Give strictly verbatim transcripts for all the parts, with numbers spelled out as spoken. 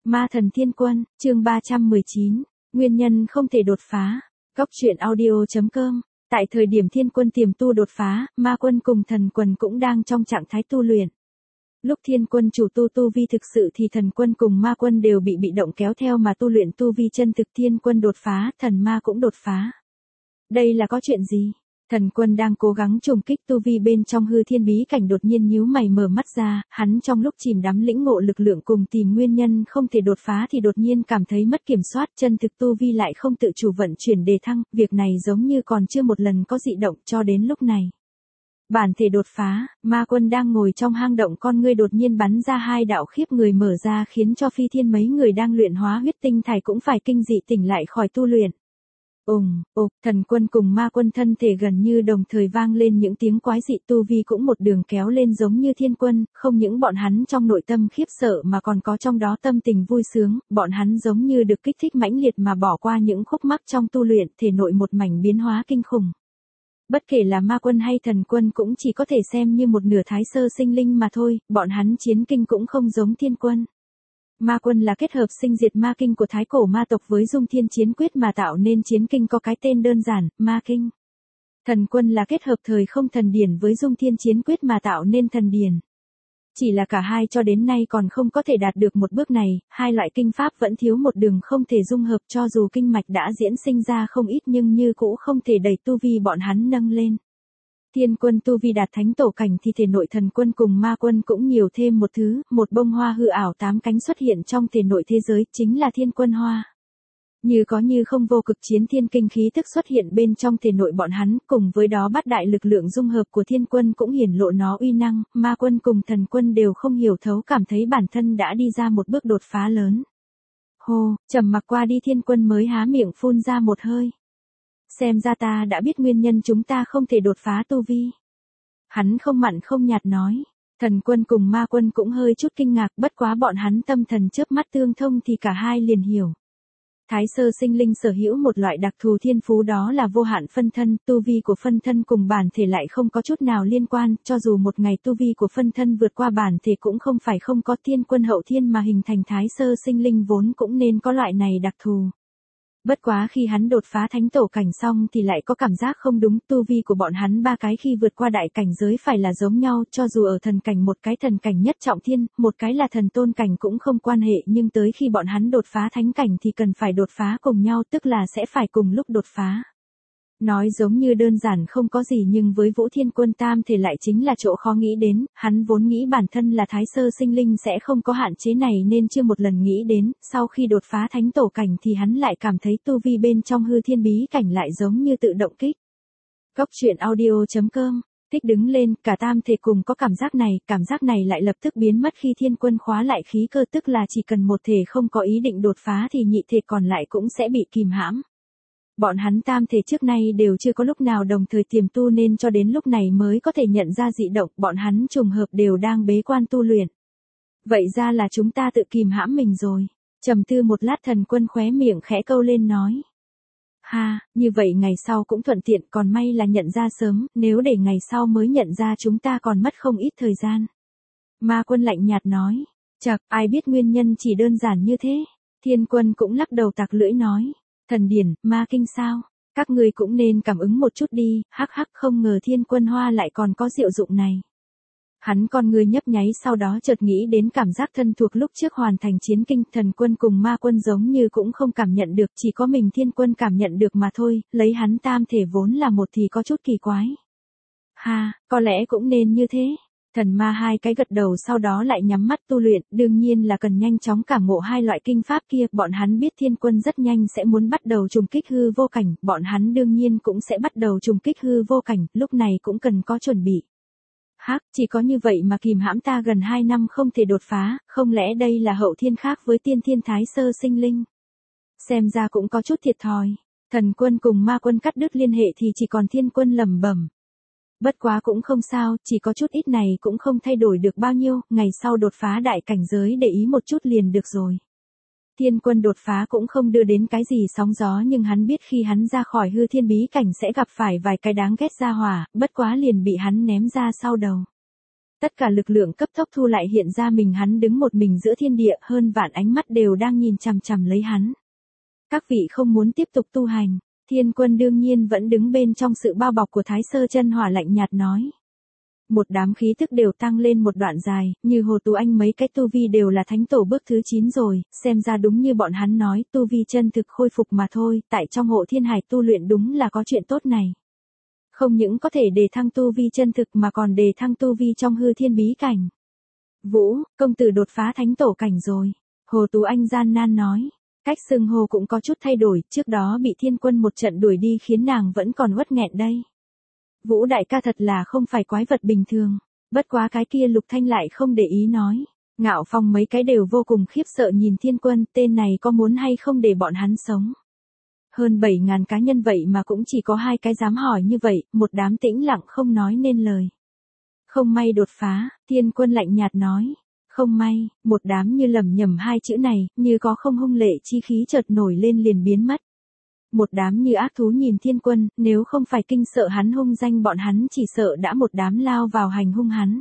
Ma thần thiên quân, chương ba trăm mười chín, nguyên nhân không thể đột phá. Góc truyện audio chấm com. Tại thời điểm thiên quân tiềm tu đột phá, ma quân cùng thần quân cũng đang trong trạng thái tu luyện. Lúc thiên quân chủ tu tu vi thực sự thì thần quân cùng ma quân đều bị bị động kéo theo mà tu luyện tu vi chân thực. Thiên quân đột phá, thần ma cũng đột phá. Đây là có chuyện gì? Thần quân đang cố gắng trùng kích tu vi bên trong hư thiên bí cảnh, đột nhiên nhíu mày mở mắt ra, hắn trong lúc chìm đắm lĩnh ngộ lực lượng cùng tìm nguyên nhân không thể đột phá thì đột nhiên cảm thấy mất kiểm soát, chân thực tu vi lại không tự chủ vận chuyển đề thăng, việc này giống như còn chưa một lần có dị động cho đến lúc này. Bản thể đột phá, ma quân đang ngồi trong hang động, con ngươi đột nhiên bắn ra hai đạo khiếp người mở ra khiến cho phi thiên mấy người đang luyện hóa huyết tinh thải cũng phải kinh dị tỉnh lại khỏi tu luyện. Ùng, ục, thần quân cùng ma quân thân thể gần như đồng thời vang lên những tiếng quái dị, tu vi cũng một đường kéo lên giống như thiên quân, không những bọn hắn trong nội tâm khiếp sợ mà còn có trong đó tâm tình vui sướng, bọn hắn giống như được kích thích mãnh liệt mà bỏ qua những khúc mắc trong tu luyện, thể nội một mảnh biến hóa kinh khủng. Bất kể là ma quân hay thần quân cũng chỉ có thể xem như một nửa thái sơ sinh linh mà thôi, bọn hắn chiến kinh cũng không giống thiên quân. Ma quân là kết hợp sinh diệt ma kinh của thái cổ ma tộc với dung thiên chiến quyết mà tạo nên chiến kinh có cái tên đơn giản, ma kinh. Thần quân là kết hợp thời không thần điển với dung thiên chiến quyết mà tạo nên thần điển. Chỉ là cả hai cho đến nay còn không có thể đạt được một bước này, hai loại kinh pháp vẫn thiếu một đường không thể dung hợp, cho dù kinh mạch đã diễn sinh ra không ít nhưng như cũ không thể đẩy tu vi bọn hắn nâng lên. Thiên quân tu vi đạt thánh tổ cảnh thì thể nội thần quân cùng ma quân cũng nhiều thêm một thứ, một bông hoa hư ảo tám cánh xuất hiện trong thể nội thế giới, chính là thiên quân hoa. Như có như không vô cực chiến thiên kinh khí tức xuất hiện bên trong thể nội bọn hắn, cùng với đó bát đại lực lượng dung hợp của thiên quân cũng hiển lộ nó uy năng, ma quân cùng thần quân đều không hiểu thấu cảm thấy bản thân đã đi ra một bước đột phá lớn. Hô, trầm mặc qua đi thiên quân mới há miệng phun ra một hơi. Xem ra ta đã biết nguyên nhân chúng ta không thể đột phá tu vi. Hắn không mặn không nhạt nói. Thần quân cùng ma quân cũng hơi chút kinh ngạc, bất quá bọn hắn tâm thần chớp mắt tương thông thì cả hai liền hiểu. Thái sơ sinh linh sở hữu một loại đặc thù thiên phú, đó là vô hạn phân thân, tu vi của phân thân cùng bản thể lại không có chút nào liên quan, cho dù một ngày tu vi của phân thân vượt qua bản thể cũng không phải không có. Thiên quân hậu thiên mà hình thành thái sơ sinh linh vốn cũng nên có loại này đặc thù. Bất quá khi hắn đột phá thánh tổ cảnh xong thì lại có cảm giác không đúng, tu vi của bọn hắn ba cái khi vượt qua đại cảnh giới phải là giống nhau, cho dù ở thần cảnh một cái thần cảnh nhất trọng thiên, một cái là thần tôn cảnh cũng không quan hệ, nhưng tới khi bọn hắn đột phá thánh cảnh thì cần phải đột phá cùng nhau, tức là sẽ phải cùng lúc đột phá. Nói giống như đơn giản không có gì nhưng với Vũ Thiên Quân tam thể lại chính là chỗ khó nghĩ đến, hắn vốn nghĩ bản thân là thái sơ sinh linh sẽ không có hạn chế này nên chưa một lần nghĩ đến, sau khi đột phá thánh tổ cảnh thì hắn lại cảm thấy tu vi bên trong hư thiên bí cảnh lại giống như tự động kích. Góc truyện audio chấm com. Tích đứng lên, cả tam thể cùng có cảm giác này, cảm giác này lại lập tức biến mất khi thiên quân khóa lại khí cơ, tức là chỉ cần một thể không có ý định đột phá thì nhị thể còn lại cũng sẽ bị kìm hãm. Bọn hắn tam thể trước nay đều chưa có lúc nào đồng thời tiềm tu nên cho đến lúc này mới có thể nhận ra dị động, bọn hắn trùng hợp đều đang bế quan tu luyện. Vậy ra là chúng ta tự kìm hãm mình rồi. Trầm tư một lát thần quân khóe miệng khẽ câu lên nói. Ha, như vậy ngày sau cũng thuận tiện, còn may là nhận ra sớm, nếu để ngày sau mới nhận ra chúng ta còn mất không ít thời gian. Ma quân lạnh nhạt nói. Chậc, ai biết nguyên nhân chỉ đơn giản như thế. Thiên quân cũng lắc đầu tặc lưỡi nói. Thần điển, ma kinh sao? Các ngươi cũng nên cảm ứng một chút đi, hắc hắc, không ngờ thiên quân hoa lại còn có diệu dụng này. Hắn con người nhấp nháy, sau đó chợt nghĩ đến cảm giác thân thuộc lúc trước hoàn thành chiến kinh, thần quân cùng ma quân giống như cũng không cảm nhận được, chỉ có mình thiên quân cảm nhận được mà thôi, lấy hắn tam thể vốn là một thì có chút kỳ quái. Ha, có lẽ cũng nên như thế. Thần ma hai cái gật đầu sau đó lại nhắm mắt tu luyện, đương nhiên là cần nhanh chóng cảm ngộ hai loại kinh pháp kia, bọn hắn biết thiên quân rất nhanh sẽ muốn bắt đầu trùng kích hư vô cảnh, bọn hắn đương nhiên cũng sẽ bắt đầu trùng kích hư vô cảnh, lúc này cũng cần có chuẩn bị. Hắc, chỉ có như vậy mà kìm hãm ta gần hai năm không thể đột phá, không lẽ đây là hậu thiên khác với tiên thiên thái sơ sinh linh? Xem ra cũng có chút thiệt thòi. Thần quân cùng ma quân cắt đứt liên hệ thì chỉ còn thiên quân lẩm bẩm. Bất quá cũng không sao, chỉ có chút ít này cũng không thay đổi được bao nhiêu, ngày sau đột phá đại cảnh giới để ý một chút liền được rồi. Thiên quân đột phá cũng không đưa đến cái gì sóng gió nhưng hắn biết khi hắn ra khỏi hư thiên bí cảnh sẽ gặp phải vài cái đáng ghét ra hỏa, bất quá liền bị hắn ném ra sau đầu. Tất cả lực lượng cấp tốc thu lại hiện ra mình hắn đứng một mình giữa thiên địa, hơn vạn ánh mắt đều đang nhìn chằm chằm lấy hắn. Các vị không muốn tiếp tục tu hành, Thiên Quân đương nhiên vẫn đứng bên trong sự bao bọc của Thái Sơ Chân Hỏa lạnh nhạt nói. Một đám khí tức đều tăng lên một đoạn dài, như Hồ Tú Anh mấy cái tu vi đều là thánh tổ bước thứ chín rồi, xem ra đúng như bọn hắn nói, tu vi chân thực khôi phục mà thôi, tại trong hộ thiên hải tu luyện đúng là có chuyện tốt này. Không những có thể đề thăng tu vi chân thực mà còn đề thăng tu vi trong hư thiên bí cảnh. Vũ, công tử đột phá thánh tổ cảnh rồi. Hồ Tú Anh gian nan nói. Cách xưng hô cũng có chút thay đổi, trước đó bị Thiên Quân một trận đuổi đi khiến nàng vẫn còn uất nghẹn đây. Vũ đại ca thật là không phải quái vật bình thường. Bất quá cái kia Lục Thanh lại không để ý nói. Ngạo Phong mấy cái đều vô cùng khiếp sợ nhìn Thiên Quân, tên này có muốn hay không để bọn hắn sống. Hơn bảy ngàn cá nhân vậy mà cũng chỉ có hai cái dám hỏi như vậy, một đám tĩnh lặng không nói nên lời. Không may đột phá, Thiên Quân lạnh nhạt nói. Không may, một đám như lầm nhầm hai chữ này, như có không hung lệ chi khí chợt nổi lên liền biến mất. Một đám như ác thú nhìn Thiên Quân, nếu không phải kinh sợ hắn hung danh bọn hắn chỉ sợ đã một đám lao vào hành hung hắn.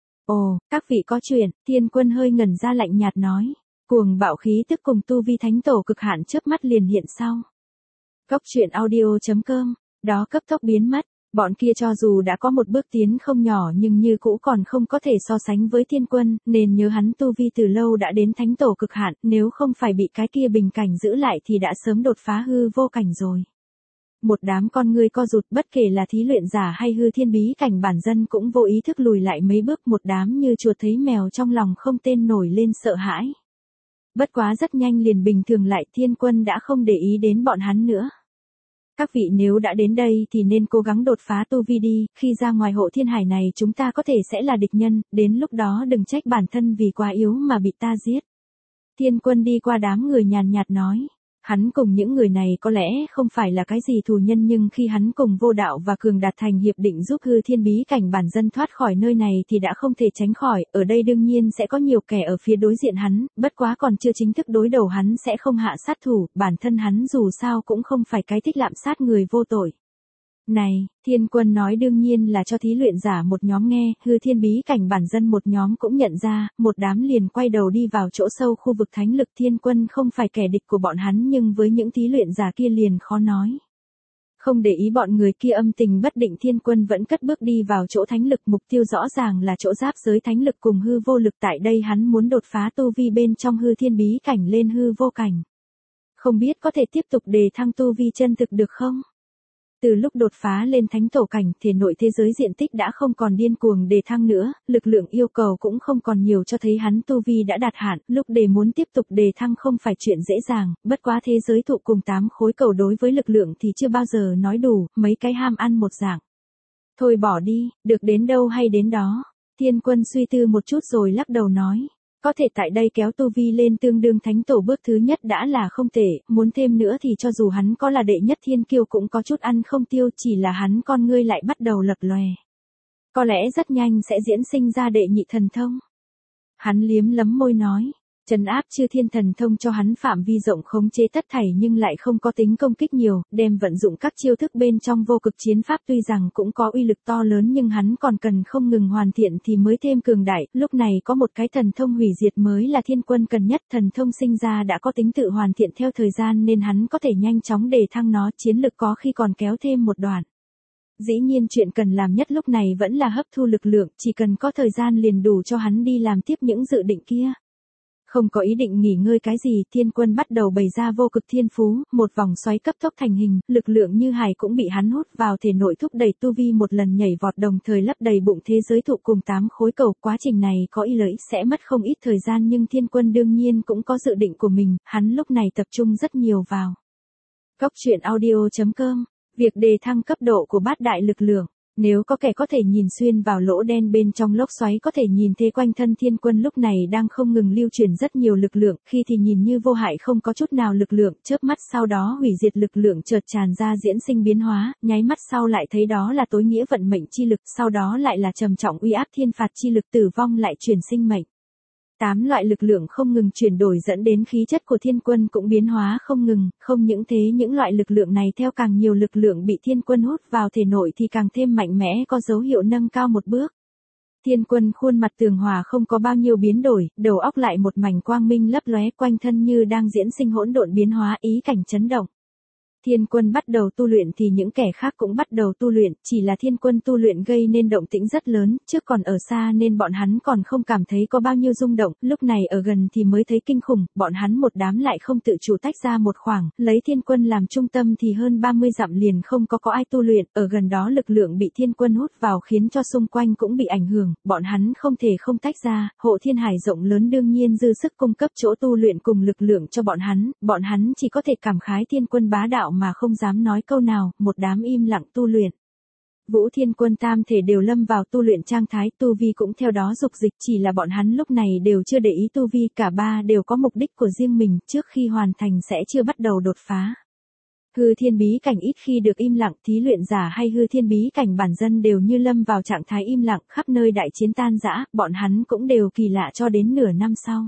Ồ, các vị có chuyện, Thiên Quân hơi ngẩn ra lạnh nhạt nói. Cuồng bạo khí tức cùng tu vi thánh tổ cực hạn chớp mắt liền hiện sau. Cốc truyện audio chấm com, đó cấp tốc biến mất, bọn kia cho dù đã có một bước tiến không nhỏ nhưng như cũ còn không có thể so sánh với Thiên Quân, nên nhớ hắn tu vi từ lâu đã đến thánh tổ cực hạn, nếu không phải bị cái kia bình cảnh giữ lại thì đã sớm đột phá hư vô cảnh rồi. Một đám con người co rụt, bất kể là thí luyện giả hay hư thiên bí cảnh bản dân cũng vô ý thức lùi lại mấy bước, một đám như chuột thấy mèo trong lòng không tên nổi lên sợ hãi. Bất quá rất nhanh liền bình thường lại, Thiên Quân đã không để ý đến bọn hắn nữa. Các vị nếu đã đến đây thì nên cố gắng đột phá tu vi đi, khi ra ngoài hộ thiên hải này chúng ta có thể sẽ là địch nhân, đến lúc đó đừng trách bản thân vì quá yếu mà bị ta giết. Thiên Quân đi qua đám người nhàn nhạt nói. Hắn cùng những người này có lẽ không phải là cái gì thù nhân, nhưng khi hắn cùng Vô Đạo và Cường đạt thành hiệp định giúp hư thiên bí cảnh bản dân thoát khỏi nơi này thì đã không thể tránh khỏi, ở đây đương nhiên sẽ có nhiều kẻ ở phía đối diện hắn, bất quá còn chưa chính thức đối đầu hắn sẽ không hạ sát thủ, bản thân hắn dù sao cũng không phải cái thích lạm sát người vô tội. Này, Thiên Quân nói đương nhiên là cho thí luyện giả một nhóm nghe, hư thiên bí cảnh bản dân một nhóm cũng nhận ra, một đám liền quay đầu đi vào chỗ sâu khu vực thánh lực. Thiên Quân không phải kẻ địch của bọn hắn nhưng với những thí luyện giả kia liền khó nói. Không để ý bọn người kia âm tình bất định, Thiên Quân vẫn cất bước đi vào chỗ thánh lực, mục tiêu rõ ràng là chỗ giáp giới thánh lực cùng hư vô lực, tại đây hắn muốn đột phá tu vi bên trong hư thiên bí cảnh lên hư vô cảnh. Không biết có thể tiếp tục đề thăng tu vi chân thực được không? Từ lúc đột phá lên thánh tổ cảnh, thể nội thế giới diện tích đã không còn điên cuồng đề thăng nữa, lực lượng yêu cầu cũng không còn nhiều, cho thấy hắn tu vi đã đạt hạn, lúc để muốn tiếp tục đề thăng không phải chuyện dễ dàng, bất quá thế giới thụ cùng tám khối cầu đối với lực lượng thì chưa bao giờ nói đủ, mấy cái ham ăn một dạng. Thôi bỏ đi, được đến đâu hay đến đó. Thiên Quân suy tư một chút rồi lắc đầu nói. Có thể tại đây kéo tu vi lên tương đương thánh tổ bước thứ nhất đã là không tệ, muốn thêm nữa thì cho dù hắn có là đệ nhất thiên kiêu cũng có chút ăn không tiêu, chỉ là hắn con ngươi lại bắt đầu lập lòe. Có lẽ rất nhanh sẽ diễn sinh ra đệ nhị thần thông. Hắn liếm lấm môi nói, trấn áp chư thiên thần thông cho hắn phạm vi rộng khống chế tất thảy nhưng lại không có tính công kích nhiều, đem vận dụng các chiêu thức bên trong vô cực chiến pháp tuy rằng cũng có uy lực to lớn nhưng hắn còn cần không ngừng hoàn thiện thì mới thêm cường đại, lúc này có một cái thần thông hủy diệt mới là Thiên Quân cần nhất, thần thông sinh ra đã có tính tự hoàn thiện theo thời gian nên hắn có thể nhanh chóng đề thăng nó, chiến lực có khi còn kéo thêm một đoạn. Dĩ nhiên chuyện cần làm nhất lúc này vẫn là hấp thu lực lượng, chỉ cần có thời gian liền đủ cho hắn đi làm tiếp những dự định kia. Không có ý định nghỉ ngơi cái gì, Thiên Quân bắt đầu bày ra vô cực thiên phú, một vòng xoáy cấp tốc thành hình, lực lượng như hải cũng bị hắn hút vào thể nội thúc đẩy tu vi một lần nhảy vọt, đồng thời lấp đầy bụng thế giới thụ cùng tám khối cầu, quá trình này có ý lợi sẽ mất không ít thời gian nhưng Thiên Quân đương nhiên cũng có dự định của mình, hắn lúc này tập trung rất nhiều vào. Cốc truyện audio chấm com, việc đề thăng cấp độ của bát đại lực lượng. Nếu có kẻ có thể nhìn xuyên vào lỗ đen bên trong lốc xoáy có thể nhìn thấy quanh thân Thiên Quân lúc này đang không ngừng lưu truyền rất nhiều lực lượng, khi thì nhìn như vô hại không có chút nào lực lượng, chớp mắt sau đó hủy diệt lực lượng chợt tràn ra diễn sinh biến hóa, nháy mắt sau lại thấy đó là tối nghĩa vận mệnh chi lực, sau đó lại là trầm trọng uy áp thiên phạt chi lực, tử vong lại truyền sinh mệnh. Tám loại lực lượng không ngừng chuyển đổi dẫn đến khí chất của Thiên Quân cũng biến hóa không ngừng, không những thế những loại lực lượng này theo càng nhiều lực lượng bị Thiên Quân hút vào thể nội thì càng thêm mạnh mẽ, có dấu hiệu nâng cao một bước. Thiên Quân khuôn mặt tường hòa không có bao nhiêu biến đổi, đầu óc lại một mảnh quang minh lấp lóe, quanh thân như đang diễn sinh hỗn độn biến hóa, ý cảnh chấn động. Thiên Quân bắt đầu tu luyện thì những kẻ khác cũng bắt đầu tu luyện, chỉ là Thiên Quân tu luyện gây nên động tĩnh rất lớn, trước còn ở xa nên bọn hắn còn không cảm thấy có bao nhiêu rung động, lúc này ở gần thì mới thấy kinh khủng, bọn hắn một đám lại không tự chủ tách ra một khoảng, lấy Thiên Quân làm trung tâm thì hơn ba mươi dặm liền không có có ai tu luyện, ở gần đó lực lượng bị Thiên Quân hút vào khiến cho xung quanh cũng bị ảnh hưởng, bọn hắn không thể không tách ra, hộ thiên hải rộng lớn đương nhiên dư sức cung cấp chỗ tu luyện cùng lực lượng cho bọn hắn, bọn hắn chỉ có thể cảm khái Thiên Quân bá đạo mà không dám nói câu nào, một đám im lặng tu luyện. Vũ Thiên Quân tam thể đều lâm vào tu luyện trạng thái, tu vi cũng theo đó dục dịch, chỉ là bọn hắn lúc này đều chưa để ý tu vi, cả ba đều có mục đích của riêng mình, trước khi hoàn thành sẽ chưa bắt đầu đột phá. Hư thiên bí cảnh ít khi được im lặng, thí luyện giả hay hư thiên bí cảnh bản dân đều như lâm vào trạng thái im lặng, khắp nơi đại chiến tan rã, bọn hắn cũng đều kỳ lạ cho đến nửa năm sau.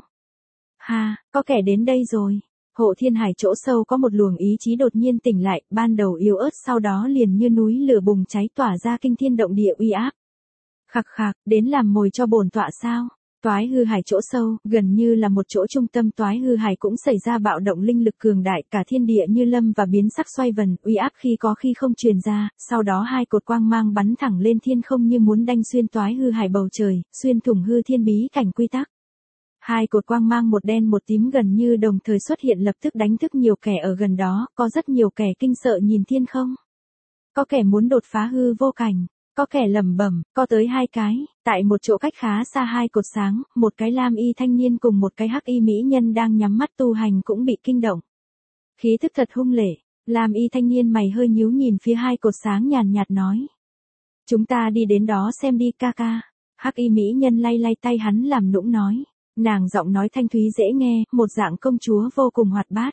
Ha, có kẻ đến đây rồi. Hộ thiên hải chỗ sâu có một luồng ý chí đột nhiên tỉnh lại, ban đầu yếu ớt sau đó liền như núi lửa bùng cháy tỏa ra kinh thiên động địa uy áp. Khặc khạc, đến làm mồi cho bổn tọa sao? Toái hư hải chỗ sâu, gần như là một chỗ trung tâm toái hư hải cũng xảy ra bạo động linh lực cường đại, cả thiên địa như lâm và biến sắc xoay vần, uy áp khi có khi không truyền ra, sau đó hai cột quang mang bắn thẳng lên thiên không như muốn đanh xuyên toái hư hải bầu trời, xuyên thủng hư thiên bí cảnh quy tắc. Hai cột quang mang một đen một tím gần như đồng thời xuất hiện lập tức đánh thức nhiều kẻ ở gần đó, có rất nhiều kẻ kinh sợ nhìn thiên không. Có kẻ muốn đột phá hư vô cảnh, có kẻ lẩm bẩm, có tới hai cái, tại một chỗ cách khá xa hai cột sáng, một cái lam y thanh niên cùng một cái hắc y mỹ nhân đang nhắm mắt tu hành cũng bị kinh động. Khí thức thật hung lệ, lam y thanh niên mày hơi nhíu nhìn phía hai cột sáng nhàn nhạt nói. Chúng ta đi đến đó xem đi ca ca. Hắc y mỹ nhân lay lay tay hắn làm nũng nói. Nàng giọng nói thanh thúy dễ nghe, một dạng công chúa vô cùng hoạt bát.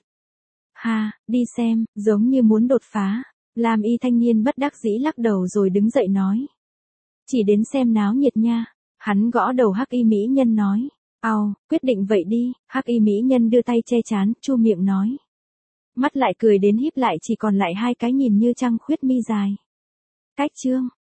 Ha, đi xem, giống như muốn đột phá. Lam y thanh niên bất đắc dĩ lắc đầu rồi đứng dậy nói. Chỉ đến xem náo nhiệt nha. Hắn gõ đầu hắc y mỹ nhân nói. Ao, quyết định vậy đi. Hắc y mỹ nhân đưa tay che chán, chu miệng nói. Mắt lại cười đến híp lại chỉ còn lại hai cái nhìn như trăng khuyết mi dài. Cách chương.